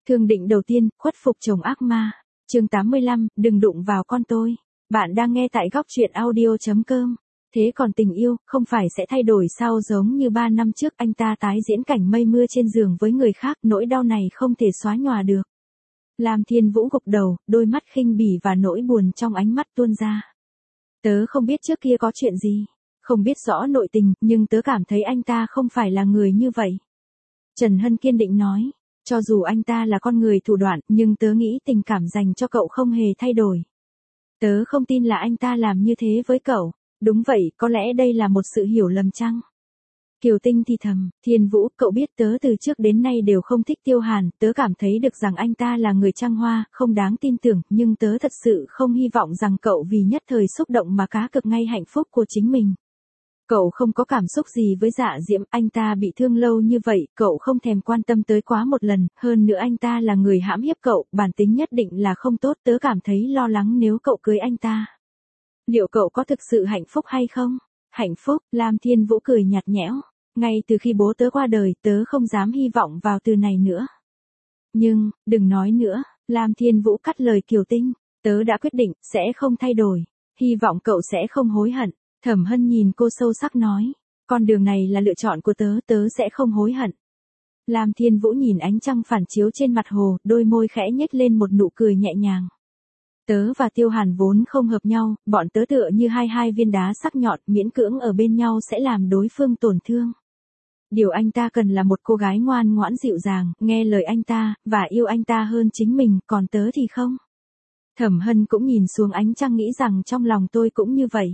Thương định đầu tiên, khuất phục chồng ác ma. Chương 85, đừng đụng vào con tôi. Bạn đang nghe tại góc truyện audio.com. Thế còn tình yêu, không phải sẽ thay đổi sao? Giống như 3 năm trước anh ta tái diễn cảnh mây mưa trên giường với người khác, nỗi đau này không thể xóa nhòa được. Lam Thiên Vũ gục đầu, đôi mắt khinh bỉ và nỗi buồn trong ánh mắt tuôn ra. Tớ không biết trước kia có chuyện gì, không biết rõ nội tình, nhưng tớ cảm thấy anh ta không phải là người như vậy. Trần Hân kiên định nói, cho dù anh ta là con người thủ đoạn, nhưng tớ nghĩ tình cảm dành cho cậu không hề thay đổi. Tớ không tin là anh ta làm như thế với cậu. Đúng vậy, có lẽ đây là một sự hiểu lầm chăng? Kiều Tinh thì thầm, Thiên Vũ, cậu biết tớ từ trước đến nay đều không thích Tiêu Hàn, tớ cảm thấy được rằng anh ta là người trăng hoa, không đáng tin tưởng, nhưng tớ thật sự không hy vọng rằng cậu vì nhất thời xúc động mà cá cược ngay hạnh phúc của chính mình. Cậu không có cảm xúc gì với Dạ Diễm, anh ta bị thương lâu như vậy, cậu không thèm quan tâm tới quá một lần, hơn nữa anh ta là người hãm hiếp cậu, bản tính nhất định là không tốt, tớ cảm thấy lo lắng nếu cậu cưới anh ta. Liệu cậu có thực sự hạnh phúc hay không? Hạnh phúc, Lam Thiên Vũ cười nhạt nhẽo. Ngay từ khi bố tớ qua đời, tớ không dám hy vọng vào từ này nữa. Nhưng, đừng nói nữa, Lam Thiên Vũ cắt lời Kiều Tinh. Tớ đã quyết định, sẽ không thay đổi. Hy vọng cậu sẽ không hối hận. Thẩm Hân nhìn cô sâu sắc nói. Con đường này là lựa chọn của tớ, tớ sẽ không hối hận. Lam Thiên Vũ nhìn ánh trăng phản chiếu trên mặt hồ, đôi môi khẽ nhếch lên một nụ cười nhẹ nhàng. Tớ và Tiêu Hàn vốn không hợp nhau, bọn tớ tựa như hai viên đá sắc nhọn, miễn cưỡng ở bên nhau sẽ làm đối phương tổn thương. Điều anh ta cần là một cô gái ngoan ngoãn dịu dàng, nghe lời anh ta, và yêu anh ta hơn chính mình, còn tớ thì không. Thẩm Hân cũng nhìn xuống ánh trăng nghĩ rằng trong lòng tôi cũng như vậy.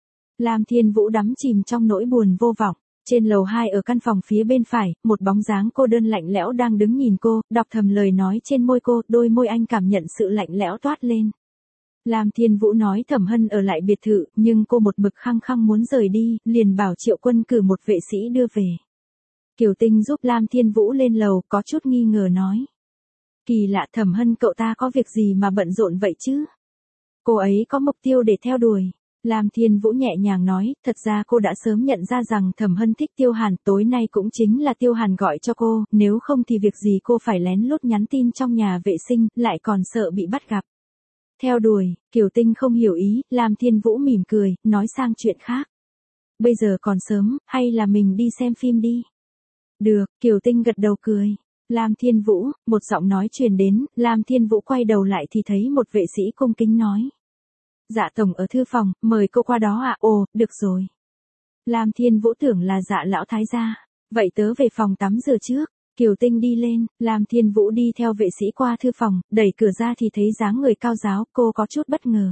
Lam Thiên Vũ đắm chìm trong nỗi buồn vô vọng. Trên lầu 2 ở căn phòng phía bên phải, một bóng dáng cô đơn lạnh lẽo đang đứng nhìn cô, đọc thầm lời nói trên môi cô, đôi môi anh cảm nhận sự lạnh lẽo toát lên. Lam Thiên Vũ nói Thẩm Hân ở lại biệt thự, nhưng cô một mực khăng khăng muốn rời đi, liền bảo Triệu Quân cử một vệ sĩ đưa về. Kiều Tinh giúp Lam Thiên Vũ lên lầu, có chút nghi ngờ nói. Kỳ lạ, Thẩm Hân cậu ta có việc gì mà bận rộn vậy chứ? Cô ấy có mục tiêu để theo đuổi. Lam Thiên Vũ nhẹ nhàng nói, thật ra cô đã sớm nhận ra rằng Thẩm Hân thích Tiêu Hàn, tối nay cũng chính là Tiêu Hàn gọi cho cô, nếu không thì việc gì cô phải lén lút nhắn tin trong nhà vệ sinh, lại còn sợ bị bắt gặp. Theo đuổi, Kiều Tinh không hiểu ý, Lam Thiên Vũ mỉm cười, nói sang chuyện khác. Bây giờ còn sớm, hay là mình đi xem phim đi? Được, Kiều Tinh gật đầu cười. Lam Thiên Vũ, một giọng nói truyền đến, Lam Thiên Vũ quay đầu lại thì thấy một vệ sĩ cung kính nói. Dạ tổng ở thư phòng, mời cô qua đó ạ. Ồ, được rồi. Lam Thiên Vũ tưởng là Dạ lão thái gia. Vậy tớ về phòng tắm rửa trước. Kiều Tinh đi lên, Lam Thiên Vũ đi theo vệ sĩ qua thư phòng, đẩy cửa ra thì thấy dáng người cao ráo, cô có chút bất ngờ.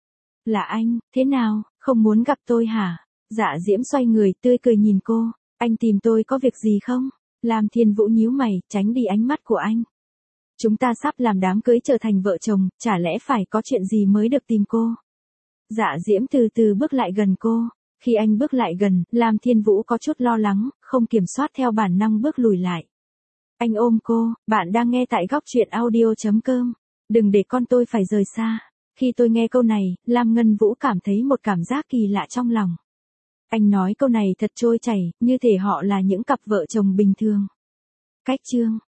Là anh, thế nào, không muốn gặp tôi hả? Dạ Diễm xoay người, tươi cười nhìn cô. Anh tìm tôi có việc gì không? Lam Thiên Vũ nhíu mày, tránh đi ánh mắt của anh. Chúng ta sắp làm đám cưới trở thành vợ chồng, chả lẽ phải có chuyện gì mới được tìm cô? Dạ Diễm từ từ bước lại gần cô. Khi anh bước lại gần, Lam Thiên Vũ có chút lo lắng, không kiểm soát theo bản năng bước lùi lại. Anh ôm cô, bạn đang nghe tại góc truyện audio.com. Đừng để con tôi phải rời xa. Khi tôi nghe câu này, Lam Ngân Vũ cảm thấy một cảm giác kỳ lạ trong lòng. Anh nói câu này thật trôi chảy, như thể họ là những cặp vợ chồng bình thường. Cách chương